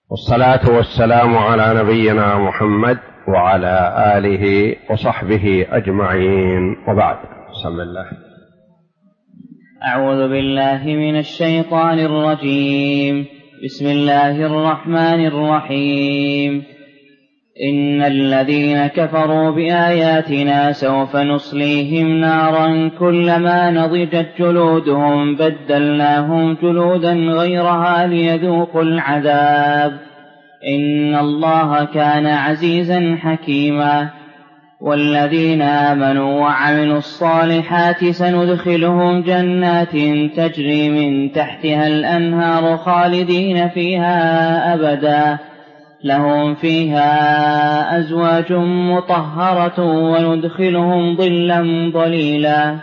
والصلاة والسلام على نبينا محمد وعلى آله وصحبه أجمعين، وبعد. بسم الله. أعوذ بالله من الشيطان الرجيم. بسم الله الرحمن الرحيم. إن الذين كفروا بآياتنا سوف نصليهم نارا كلما نضجت جلودهم بدلناهم جلودا غيرها ليذوقوا العذاب إن الله كان عزيزا حكيما. والذين آمنوا وعملوا الصالحات سندخلهم جنات تجري من تحتها الأنهار خالدين فيها أبدا لهم فيها أزواج مطهرة وندخلهم ظلا ظليلا.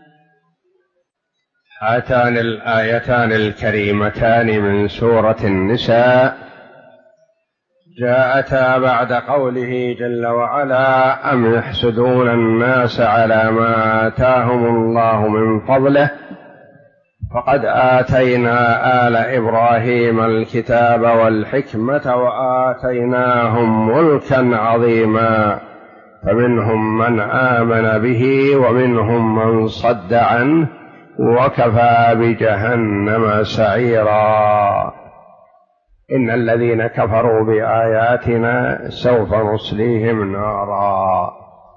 هاتان الآيتان الكريمتان من سورة النساء جاءتا بعد قوله جل وعلا: أم يحسدون الناس على ما آتاهم الله من فضله فقد آتينا آل إبراهيم الكتاب والحكمة وآتيناهم ملكا عظيما فمنهم من آمن به ومنهم من صد عنه وكفى بجهنم سعيرا. إن الذين كفروا بآياتنا سوف نصليهم نارا.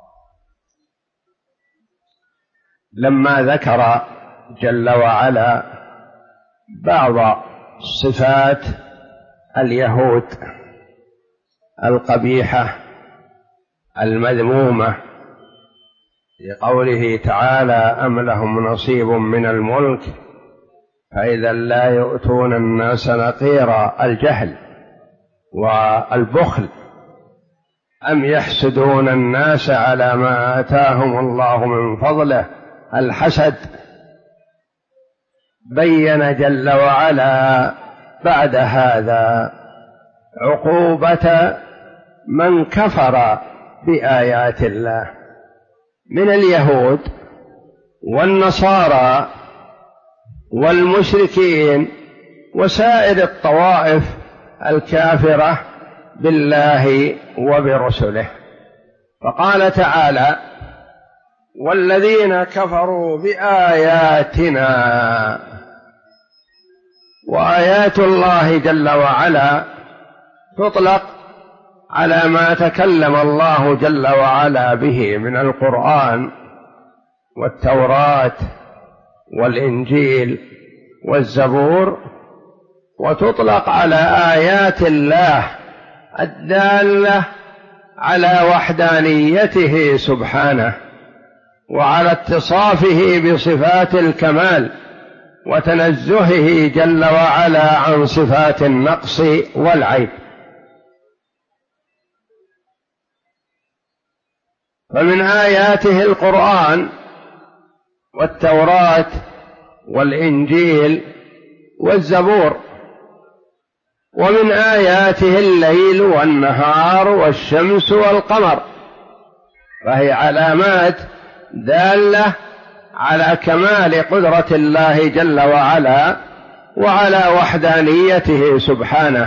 لما ذكر جل وعلا بعض صفات اليهود القبيحة المذمومة لقوله تعالى: أم لهم نصيب من الملك فإذا لا يؤتون الناس نقيرا، الجهل والبخل. أم يحسدون الناس على ما آتاهم الله من فضله، الحسد. بين جل وعلا بعد هذا عقوبة من كفر بآيات الله من اليهود والنصارى والمشركين وسائر الطوائف الكافرة بالله وبرسله. فقال تعالى: والذين كفروا بآياتنا. وآيات الله جل وعلا تطلق على ما تكلم الله جل وعلا به من القرآن والتوراة والإنجيل والزبور، وتطلق على آيات الله الدالة على وحدانيته سبحانه وعلى اتصافه بصفات الكمال وتنزهه جل وعلا عن صفات النقص والعيب. فمن آياته القرآن والتوراة والإنجيل والزبور، ومن آياته الليل والنهار والشمس والقمر، فهي علامات دالة على كمال قدرة الله جل وعلا وعلى وحدانيته سبحانه.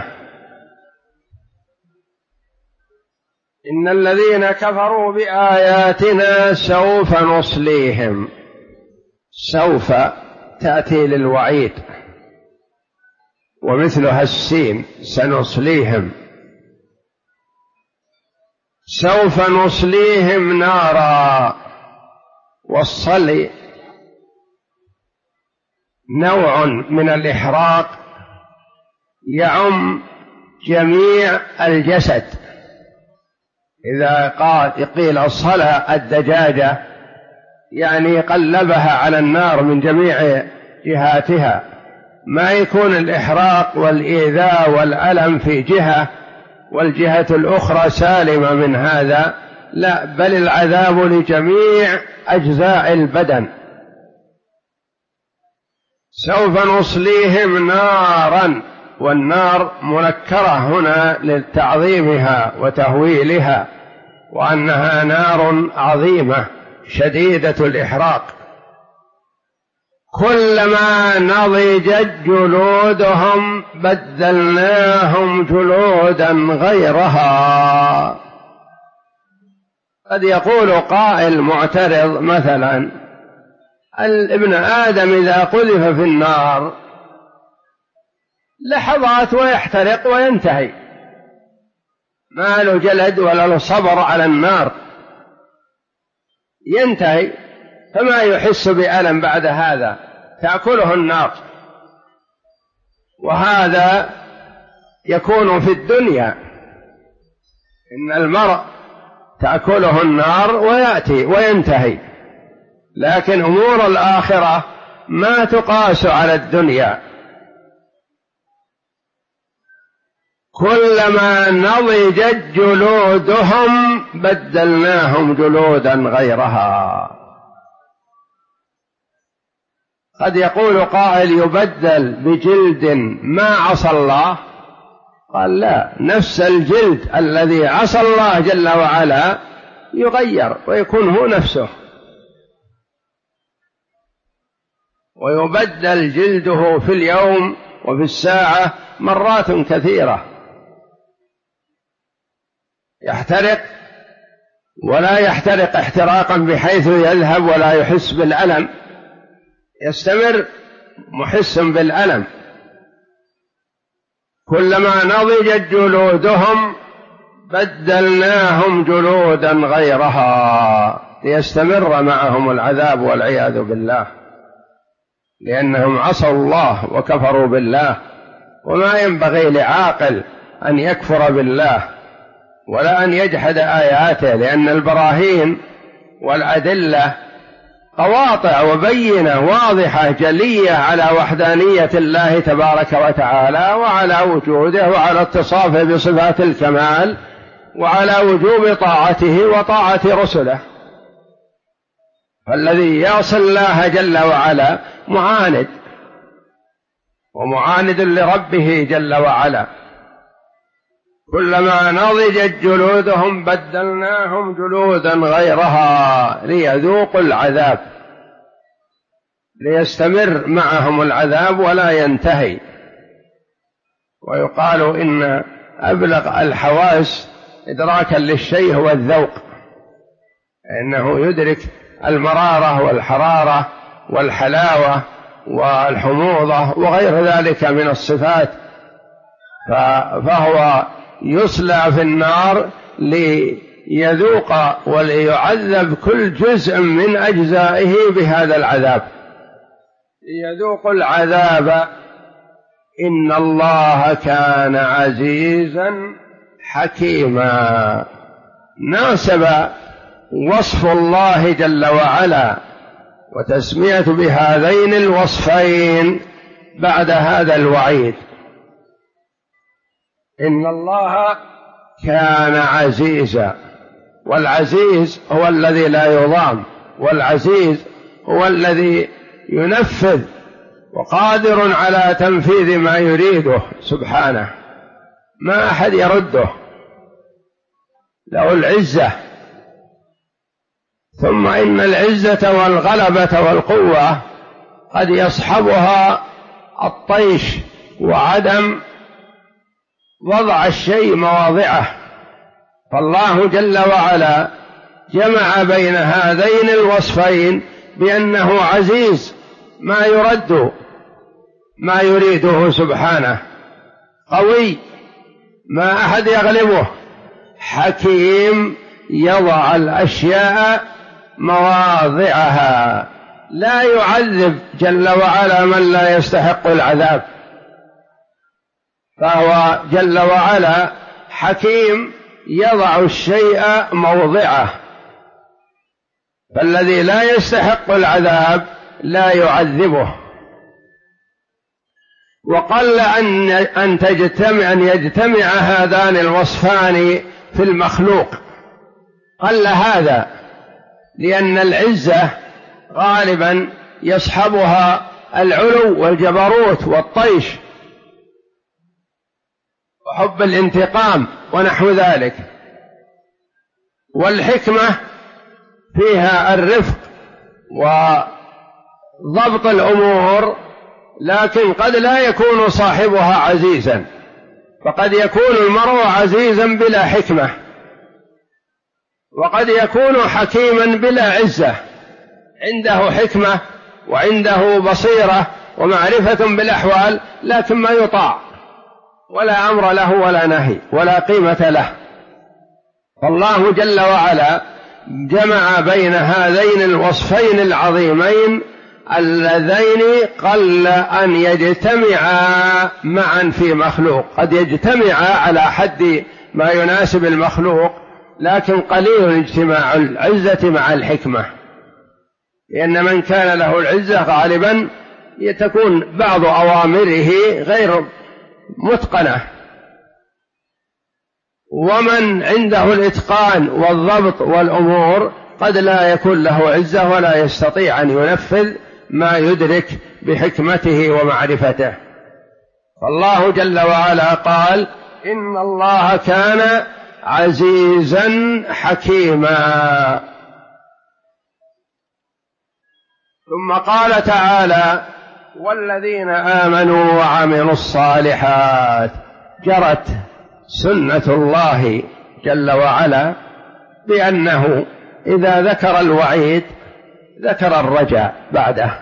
إن الذين كفروا بآياتنا سوف نصليهم. سوف تأتي للوعيد ومثلها السين، سنصليهم. سوف نصليهم نارا. والصلي نوع من الإحراق يعم جميع الجسد. إذا قيل صلى الدجاجة يعني قلبها على النار من جميع جهاتها، ما يكون الإحراق والإيذاء والألم في جهة والجهة الأخرى سالمة من هذا، لا، بل العذاب لجميع أجزاء البدن. سوف نصليهم نارا، والنار منكرة هنا لتعظيمها وتهويلها، وأنها نار عظيمة شديدة الإحراق. كلما نضجت جلودهم بدلناهم جلودا غيرها. قد يقول قائل معترض مثلا: ابن آدم إذا قذف في النار لحظات ويحترق وينتهي، ما له جلد ولا له صبر على النار، ينتهي، فما يحس بألم بعد هذا، تأكله النار. وهذا يكون في الدنيا، إن المرء تأكله النار ويأتي وينتهي، لكن أمور الآخرة ما تقاس على الدنيا. كلما نضجت جلودهم بدلناهم جلودا غيرها. قد يقول قائل: يبدل بجلد ما عصى الله. قال: لا، نفس الجلد الذي عصى الله جل وعلا يغير ويكون هو نفسه، ويبدل جلده في اليوم وفي الساعة مرات كثيرة، يحترق ولا يحترق احتراقا بحيث يذهب ولا يحس بالألم، يستمر محس بالألم. كلما نضجت جلودهم بدلناهم جلودا غيرها ليستمر معهم العذاب والعياذ بالله، لأنهم عصوا الله وكفروا بالله. وما ينبغي لعاقل أن يكفر بالله ولا أن يجحد آياته، لأن البراهين والأدلة قواطع وبينة واضحة جلية على وحدانية الله تبارك وتعالى، وعلى وجوده، وعلى اتصافه بصفات الكمال، وعلى وجوب طاعته وطاعة رسله. فالذي يعصي الله جل وعلا معاند، ومعاند لربه جل وعلا. كلما نضجت جلودهم بدلناهم جلودا غيرها ليذوقوا العذاب، ليستمر معهم العذاب ولا ينتهي. ويقال إن أبلغ الحواس إدراكا للشيء هو الذوق، إنه يدرك المرارة والحرارة والحلاوة والحموضة وغير ذلك من الصفات، فهو يصلى في النار ليذوق وليعذب كل جزء من أجزائه بهذا العذاب، ليذوق العذاب. إن الله كان عزيزا حكيما. ناسب وصف الله جل وعلا وتسمية بهذين الوصفين بعد هذا الوعيد. إن الله كان عزيزا، والعزيز هو الذي لا يضام، والعزيز هو الذي ينفذ وقادر على تنفيذ ما يريده سبحانه، ما أحد يرده، له العزة. ثم إن العزة والغلبة والقوة قد يصحبها الطيش وعدم وضع الشيء مواضعه، فالله جل وعلا جمع بين هذين الوصفين بأنه عزيز ما يرد ما يريده سبحانه، قوي ما أحد يغلبه، حكيم يضع الأشياء مواضعها، لا يعذب جل وعلا من لا يستحق العذاب، فهو جل وعلا حكيم يضع الشيء موضعه، فالذي لا يستحق العذاب لا يعذبه. وقل أن يجتمع هذان الوصفان في المخلوق، قل هذا، لأن العزة غالبا يصحبها العلو والجبروت والطيش وحب الانتقام ونحو ذلك، والحكمة فيها الرفق ضبط الأمور، لكن قد لا يكون صاحبها عزيزا، فقد يكون المرء عزيزا بلا حكمة، وقد يكون حكيما بلا عزة، عنده حكمة وعنده بصيرة ومعرفة بالأحوال، لكن ما يطاع ولا أمر له ولا نهي ولا قيمة له. فالله جل وعلا جمع بين هذين الوصفين العظيمين اللذين قل أن يجتمعا معا في مخلوق. قد يجتمعا على حد ما يناسب المخلوق، لكن قليل اجتماع العزة مع الحكمة، لأن من كان له العزة غالبا تكون بعض أوامره غير متقنة، ومن عنده الإتقان والضبط والأمور قد لا يكون له عزة ولا يستطيع أن ينفذ ما يدرك بحكمته ومعرفته. فالله جل وعلا قال: إن الله كان عزيزا حكيما. ثم قال تعالى: والذين آمنوا وعملوا الصالحات. جرت سنة الله جل وعلا بأنه إذا ذكر الوعيد ذكر الرجاء بعده،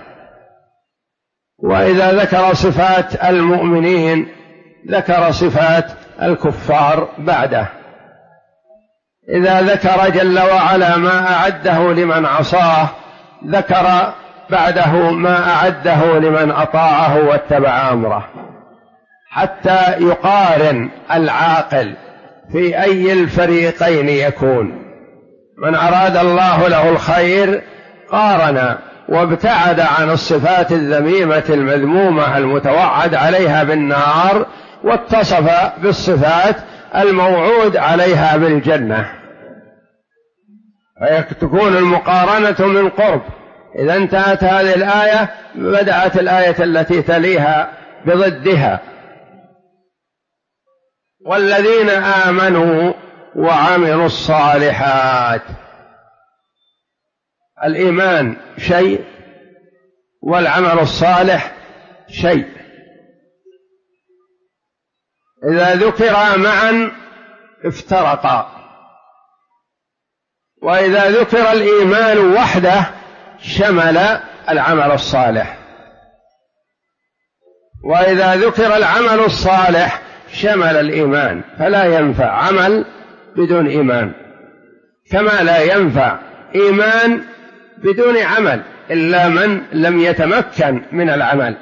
وإذا ذكر صفات المؤمنين ذكر صفات الكفار بعده، إذا ذكر جل وعلا ما أعده لمن عصاه ذكر بعده ما أعده لمن أطاعه واتبع أمره، حتى يقارن العاقل في أي الفريقين يكون. من أراد الله له الخير قارن وابتعد عن الصفات الذميمة المذمومة المتوعد عليها بالنار، واتصف بالصفات الموعود عليها بالجنة، فتكون المقارنة من قرب. إذا انتهت هذه الآية بدأت الآية التي تليها بضدها: والذين آمنوا وعملوا الصالحات. الإيمان شيء والعمل الصالح شيء، إذا ذكرا معا افترقا، وإذا ذكر الإيمان وحده شمل العمل الصالح، وإذا ذكر العمل الصالح شمل الإيمان. فلا ينفع عمل بدون إيمان، كما لا ينفع إيمان بدون عمل إلا من لم يتمكن من العمل.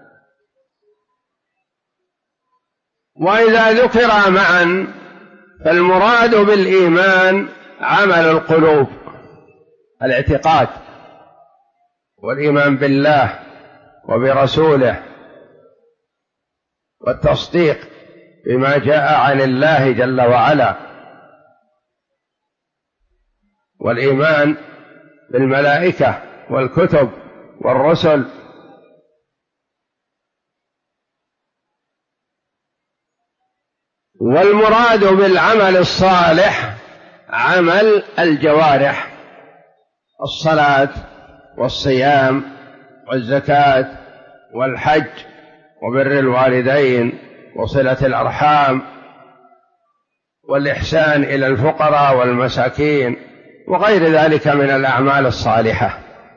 وإذا ذكر معا فالمراد بالإيمان عمل القلوب، الاعتقاد والإيمان بالله وبرسوله والتصديق بما جاء عن الله جل وعلا، والإيمان بالملائكة والكتب والرسل. والمراد بالعمل الصالح عمل الجوارح: الصلاة والصيام والزكاة والحج وبر الوالدين وصلة الأرحام والإحسان إلى الفقراء والمساكين وغير ذلك من الأعمال الصالحة.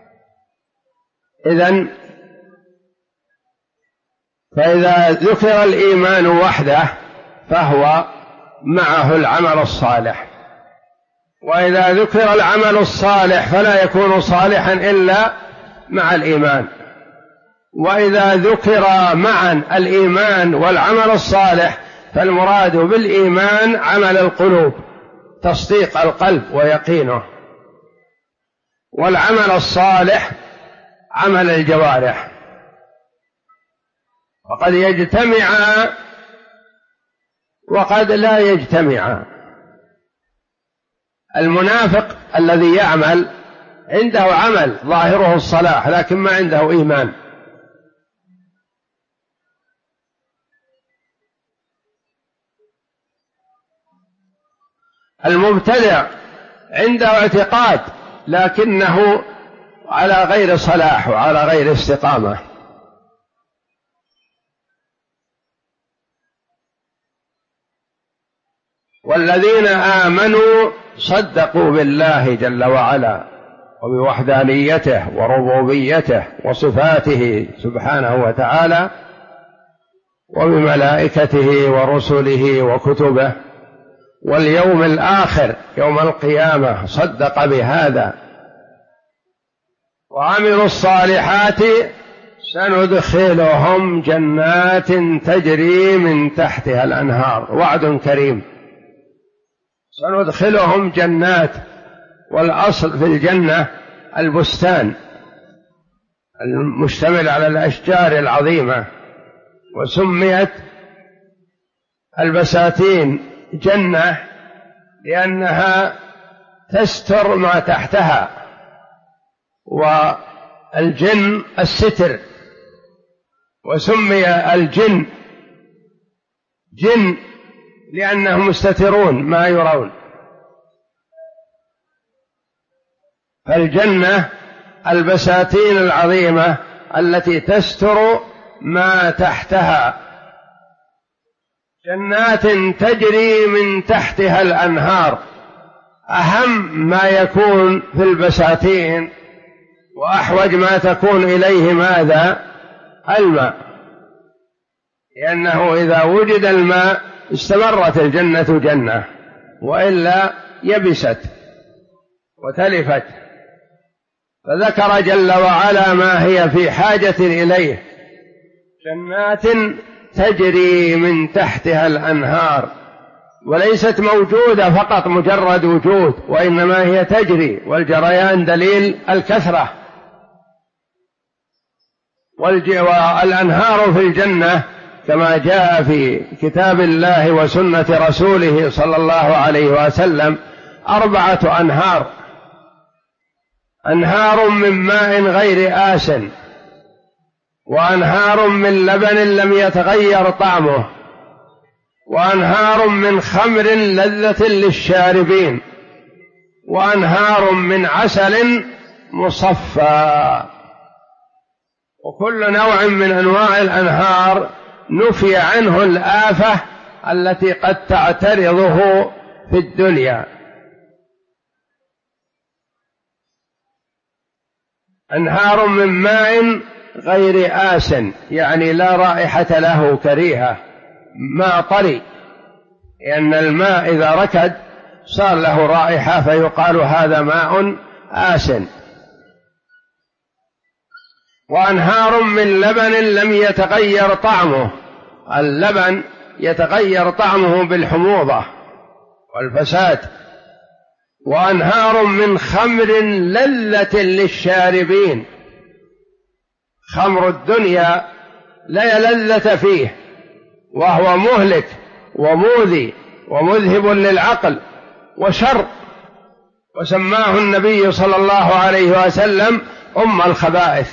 فإذا ذكر الإيمان وحده فهو معه العمل الصالح، وإذا ذكر العمل الصالح فلا يكون صالحا إلا مع الإيمان، وإذا ذكر معا الإيمان والعمل الصالح فالمراد بالإيمان عمل القلوب، تصديق القلب ويقينه، والعمل الصالح عمل الجوارح. وقد يجتمع وقد لا يجتمع. المنافق الذي يعمل عنده عمل ظاهره الصلاح لكن ما عنده إيمان، المبتدع عنده اعتقاد لكنه على غير صلاح وعلى غير استقامة. والذين آمنوا صدقوا بالله جل وعلا وبوحدانيته وربوبيته وصفاته سبحانه وتعالى وبملائكته ورسله وكتبه واليوم الآخر يوم القيامة، صدق بهذا. وعملوا الصالحات سندخلهم جنات تجري من تحتها الأنهار، وعد كريم. سندخلهم جنات، والأصل في الجنة البستان المشتمل على الأشجار العظيمة، وسميت البساتين جنة لأنها تستر ما تحتها، والجن الستر، وسمي الجن جن لأنهم مستترون ما يرون. فالجنة البساتين العظيمة التي تستر ما تحتها، جنات تجري من تحتها الأنهار. أهم ما يكون في البساتين وأحوج ما تكون إليه ماذا؟ الماء، لأنه إذا وجد الماء استمرت الجنة جنة، وإلا يبست وتلفت. فذكر جل وعلا ما هي في حاجة إليه، جنات تجري من تحتها الأنهار، وليست موجودة فقط مجرد وجود، وإنما هي تجري، والجريان دليل الكثرة. والأنهار في الجنة كما جاء في كتاب الله وسنة رسوله صلى الله عليه وسلم 4 أنهار: أنهار من ماء غير آسن، وأنهار من لبن لم يتغير طعمه، وأنهار من خمر لذة للشاربين، وأنهار من عسل مصفى. وكل نوع من أنواع الأنهار نفي عنه الآفة التي قد تعترضه في الدنيا. أنهار من ماء غير آسن، يعني لا رائحة له كريهة، ماء طري، لأن الماء إذا ركد صار له رائحة فيقال هذا ماء آسن. وأنهار من لبن لم يتغير طعمه، اللبن يتغير طعمه بالحموضة والفساد. وأنهار من خمر لذة للشاربين، خمر الدنيا لا لذة فيه، وهو مهلك ومؤذي ومذهب للعقل وشر، وسماه النبي صلى الله عليه وسلم أم الخبائث.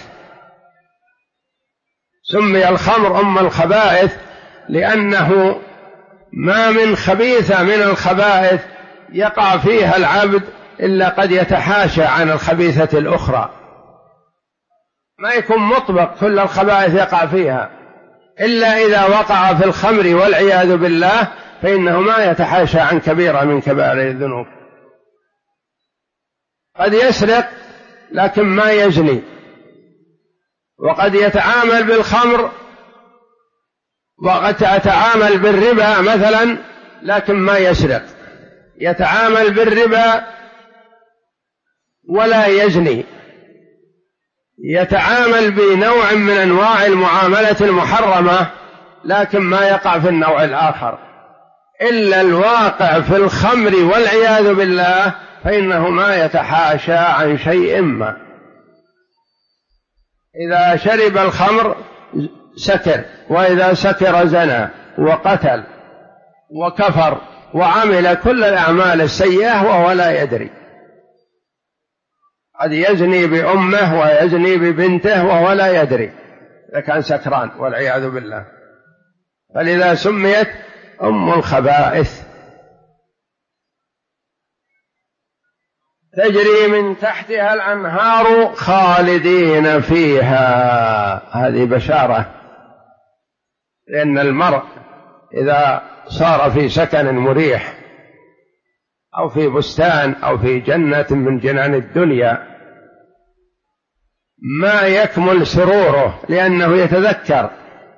سمي الخمر أم الخبائث لأنه ما من خبيثة من الخبائث يقع فيها العبد إلا قد يتحاشى عن الخبيثة الأخرى، ما يكون مطبق كل الخبائث يقع فيها، إلا إذا وقع في الخمر والعياذ بالله فإنه ما يتحاشى عن كبيرة من كبائر الذنوب. قد يسرق لكن ما يزني، وقد يتعامل بالخمر، وقد يتعامل بالربا مثلا لكن ما يسرق، يتعامل بالربا ولا يزني، يتعامل بنوع من أنواع المعاملة المحرمة لكن ما يقع في النوع الآخر. إلا الواقع في الخمر والعياذ بالله فإنه ما يتحاشى عن شيء ما. إذا شرب الخمر سكر، وإذا سكر زنى وقتل وكفر وعمل كل الأعمال السيئة وهو لا يدري. قد يزني بأمه ويزني ببنته وهو لا يدري إذا كان سكران والعياذ بالله. فلذا سميت أم الخبائث. تجري من تحتها الأنهار خالدين فيها. هذه بشارة، لأن المرء إذا صار في سكن مريح أو في بستان أو في جنة من جنان الدنيا ما يكمل سروره، لأنه يتذكر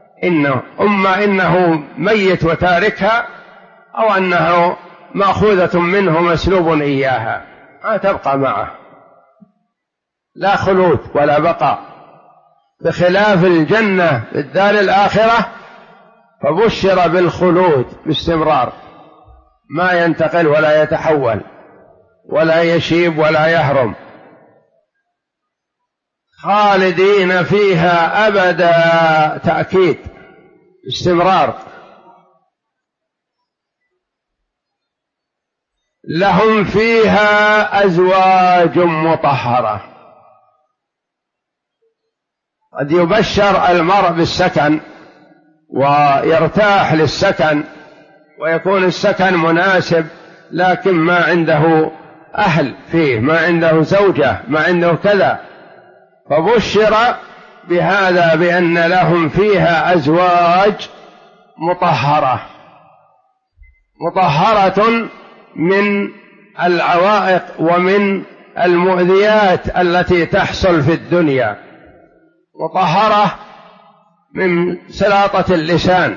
إنه ميت وتاركها، أو أنه مأخوذة منه مسلوب إياها، ما تبقى معه، لا خلود ولا بقاء، بخلاف الجنة في الدار الآخرة فبشر بالخلود باستمرار، ما ينتقل ولا يتحول ولا يشيب ولا يهرم، خالدين فيها أبدا، تأكيد استمرار. لهم فيها أزواج مطهرة. قد يبشر المرء بالسكن ويرتاح للسكن ويكون السكن مناسب، لكن ما عنده أهل فيه، ما عنده زوجة، ما عنده كذا، فبشر بهذا بأن لهم فيها أزواج مطهرة، مطهرة من العوائق ومن المؤذيات التي تحصل في الدنيا، مطهرة من سلاطة اللسان،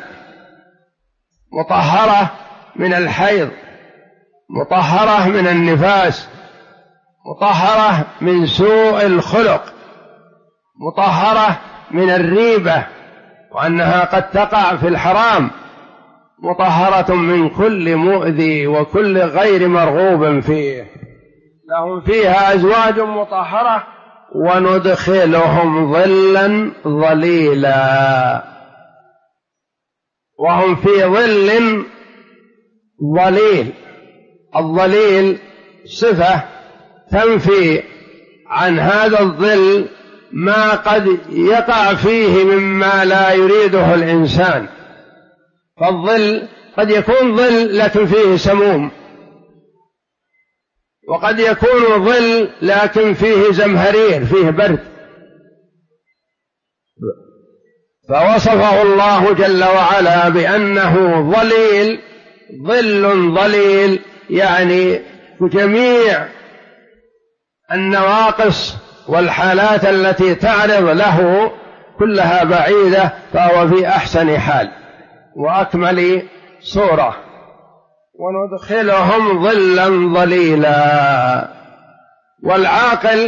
مطهرة من الحيض، مطهرة من النفاس، مطهرة من سوء الخلق، مطهرة من الريبة وأنها قد تقع في الحرام، مطهرة من كل مؤذي وكل غير مرغوب فيه. لهم فيها أزواج مطهرة وندخلهم ظلا ظليلا. وهم في ظل ظليل. الظليل صفة تنفي عن هذا الظل ما قد يقع فيه مما لا يريده الإنسان. فالظل قد يكون ظل لكن فيه سموم، وقد يكون ظل لكن فيه زمهرير، فيه برد. فوصفه الله جل وعلا بأنه ظليل، ظل ظليل، يعني جميع النواقص والحالات التي تعرض له كلها بعيدة، فهو في أحسن حال وأكمل صورة. وندخلهم ظلا ظليلا. والعاقل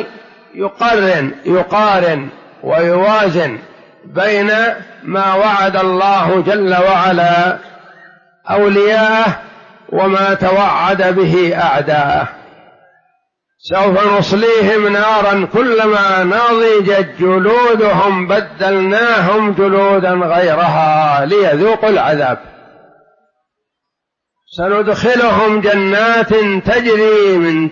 يقارن ويوازن بين ما وعد الله جل وعلا أولياءه وما توعد به أعداءه. سوف نصليهم نارا كلما نضجت جلودهم بدلناهم جلودا غيرها ليذوقوا العذاب. سندخلهم جنات تجري من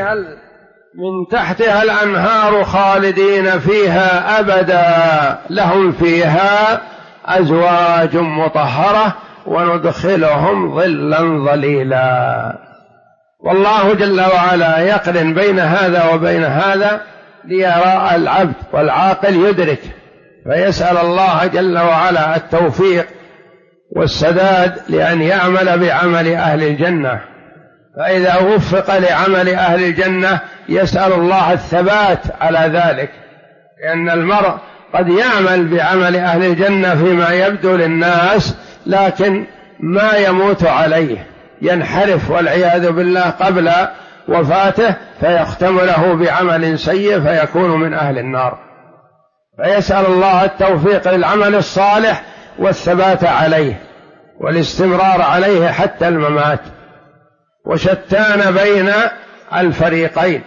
تحتها الأنهار خالدين فيها أبدا، لهم فيها أزواج مطهرة وندخلهم ظلا ظليلا. والله جل وعلا يقرن بين هذا وبين هذا ليرى العبد والعاقل يدرك، فيسأل الله جل وعلا التوفيق والسداد لأن يعمل بعمل أهل الجنة. فإذا وفق لعمل أهل الجنة يسأل الله الثبات على ذلك، لأن المرء قد يعمل بعمل أهل الجنة فيما يبدو للناس لكن ما يموت عليه، ينحرف والعياذ بالله قبل وفاته فيختم له بعمل سيء فيكون من أهل النار. فيسأل الله التوفيق للعمل الصالح والثبات عليه والاستمرار عليه حتى الممات. وشتان بين الفريقين.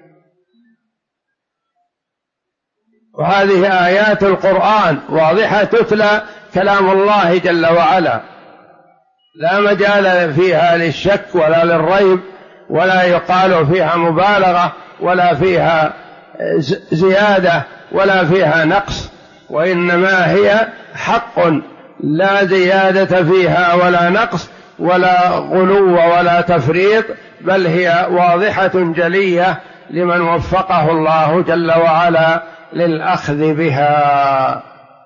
وهذه آيات القرآن واضحة تتلى كلام الله جل وعلا، لا مجال فيها للشك ولا للريب، ولا يقال فيها مبالغة ولا فيها زيادة ولا فيها نقص، وإنما هي حق لا زيادة فيها ولا نقص، ولا غلو ولا تفريط، بل هي واضحة جلية لمن وفقه الله جل وعلا للأخذ بها.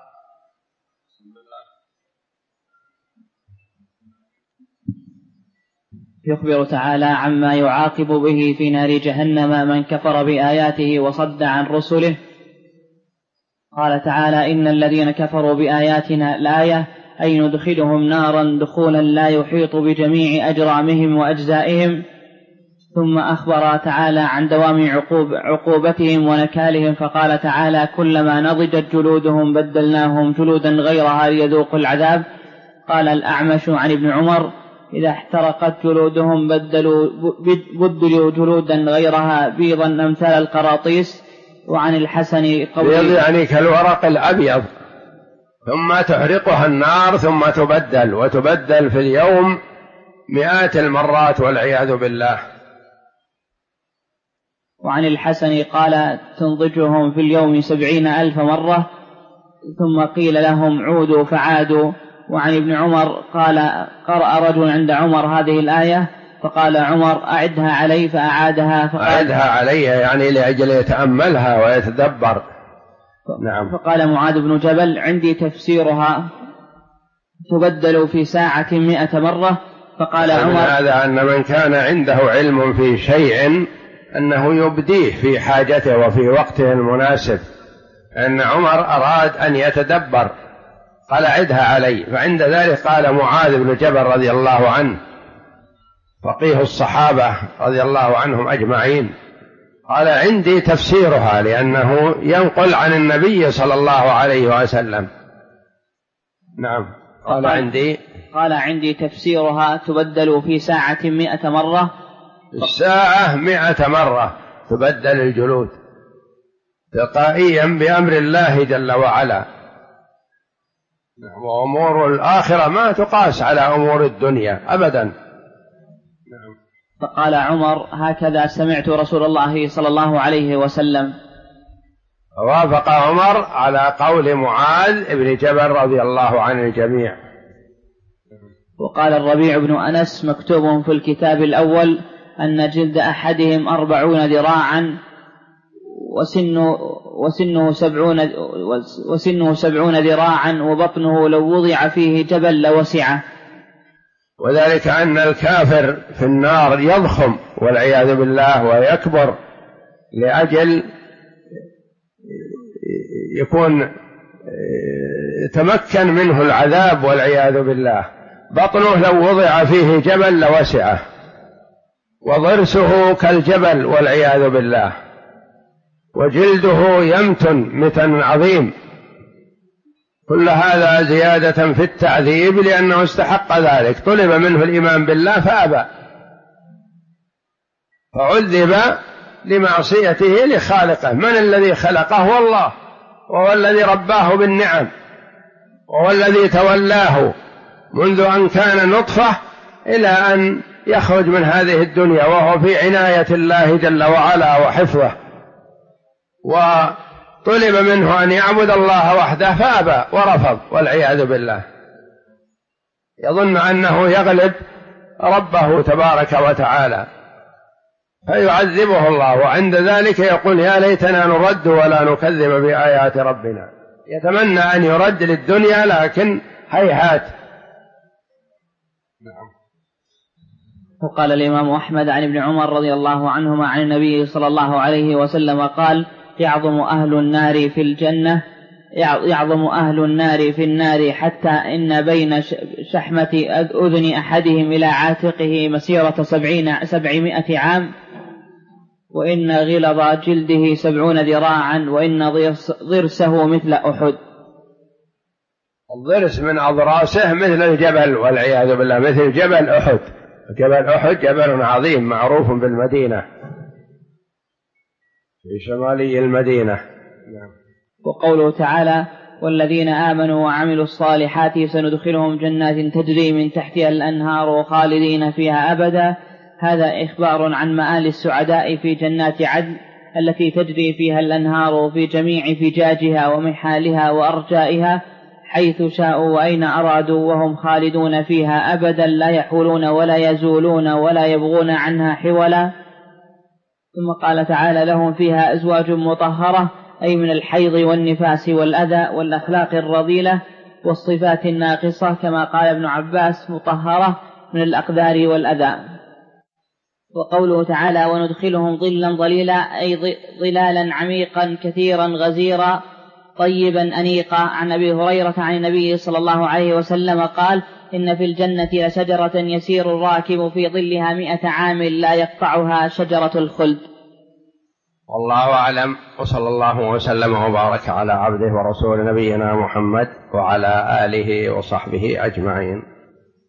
يخبر تعالى عما يعاقب به في نار جهنم من كفر بآياته وصد عن رسله. قال تعالى: إن الذين كفروا بآياتنا الآية أي ندخلهم نارا دخولا لا يحيط بجميع أجرامهم وأجزائهم. ثم أخبر تعالى عن دوام عقوبتهم ونكالهم، فقال تعالى: كلما نضجت جلودهم بدلناهم جلودا غيرها ليذوقوا العذاب. قال الأعمش عن ابن عمر: إذا احترقت جلودهم بدلوا جلودا غيرها بيضا أمثال القراطيس. وعن الحسن قوله: بيض يعني كالورق الأبيض، ثم تحرقها النار ثم تبدل، وتبدل في اليوم مئات المرات والعياذ بالله. وعن الحسن قال: تنضجهم في اليوم 70,000 مرة، ثم قيل لهم عودوا فعادوا. وعن ابن عمر قال: قرأ رجل عند عمر هذه الآية فقال عمر: أعدها علي، فأعادها. أعدها علي يعني لأجل يتأملها ويتدبر. نعم. فقال معاذ بن جبل: عندي تفسيرها تبدل في ساعة 100 مرة. فقال عمر: هذا أن من كان عنده علم في شيء أنه يبديه في حاجته وفي وقته المناسب، أن عمر أراد أن يتدبر قال: عدها علي. فعند ذلك قال معاذ بن جبل رضي الله عنه فقيه الصحابة رضي الله عنهم أجمعين، قال: عندي تفسيرها، لأنه ينقل عن النبي صلى الله عليه وسلم. نعم. قال عندي تفسيرها تبدل في ساعة 100 مرة. الساعة 100 مرة تبدل الجلود تلقائيا بأمر الله جل وعلا. وأمور الآخرة ما تقاس على أمور الدنيا أبدا. فقال عمر: هكذا سمعت رسول الله صلى الله عليه وسلم. وافق عمر على قول معاذ بن جبل رضي الله عن الجميع. وقال الربيع بن أنس: مكتوب في الكتاب الأول أن جلد أحدهم 40 ذراعا وسنه 70 ذراعا وبطنه لو وضع فيه جبل لوسعه. وذلك أن الكافر في النار يضخم والعياذ بالله ويكبر لأجل يكون يتمكن منه العذاب والعياذ بالله. بطنه لو وضع فيه جبل لوسعه، وضرسه كالجبل والعياذ بالله، وجلده يمتن متن عظيم. كل هذا زيادة في التعذيب لأنه استحق ذلك، طلب منه الإيمان بالله فأبى، فعذب لمعصيته لخالقه. من الذي خلقه؟ هو الله، وهو الذي رباه بالنعم، وهو الذي تولاه منذ أن كان نطفة إلى أن يخرج من هذه الدنيا، وهو في عناية الله جل وعلا وحفظه. وطلب منه أن يعبد الله وحده فأبى ورفض والعياذ بالله، يظن أنه يغلب ربه تبارك وتعالى فيعذبه الله، وعند ذلك يقول: يا ليتنا نرد ولا نكذب بآيات ربنا. يتمنى أن يرد للدنيا لكن هيهات. وقال الإمام أحمد عن ابن عمر رضي الله عنهما عن النبي صلى الله عليه وسلم قال: يعظم أهل النار في الجنة، يعظم أهل النار في النار حتى إن بين شحمة أذن أحدهم إلى عاتقه مسيرة 700 عام، وإن غلظ جلده 70 ذراعا، وإن ضرسه مثل أحد. الضرس من أضراسه مثل الجبل والعياذ بالله، مثل جبل أحد. جبل أحد جبل عظيم معروف بالمدينة في شمالي المدينة. وقوله تعالى: والذين آمنوا وعملوا الصالحات سندخلهم جنات تجري من تحتها الأنهار خالدين فيها أبدا. هذا إخبار عن مآل السعداء في جنات عدن التي تجري فيها الأنهار في جميع فجاجها ومحالها وأرجائها، حيث شاءوا وأين أرادوا وهم خالدون فيها أبدا لا يحولون ولا يزولون ولا يبغون عنها حولا. ثم قال تعالى لهم فيها أزواج مطهرة أي من الحيض والنفاس والأذى والأخلاق الرذيلة والصفات الناقصة، كما قال ابن عباس مطهرة من الأقدار والأذى. وقوله تعالى وندخلهم ظلا ظليلا أي ظلالا عميقا كثيرا غزيرا طيبا أنيقا. عن أبي هريرة عن النبي صلى الله عليه وسلم قال إن في الجنة لشجرة يسير الراكب في ظلها 100 عام لا يقطعها شجرة الخلد. والله أعلم، وصلى الله وسلم وبارك على عبده ورسول نبينا محمد وعلى آله وصحبه أجمعين.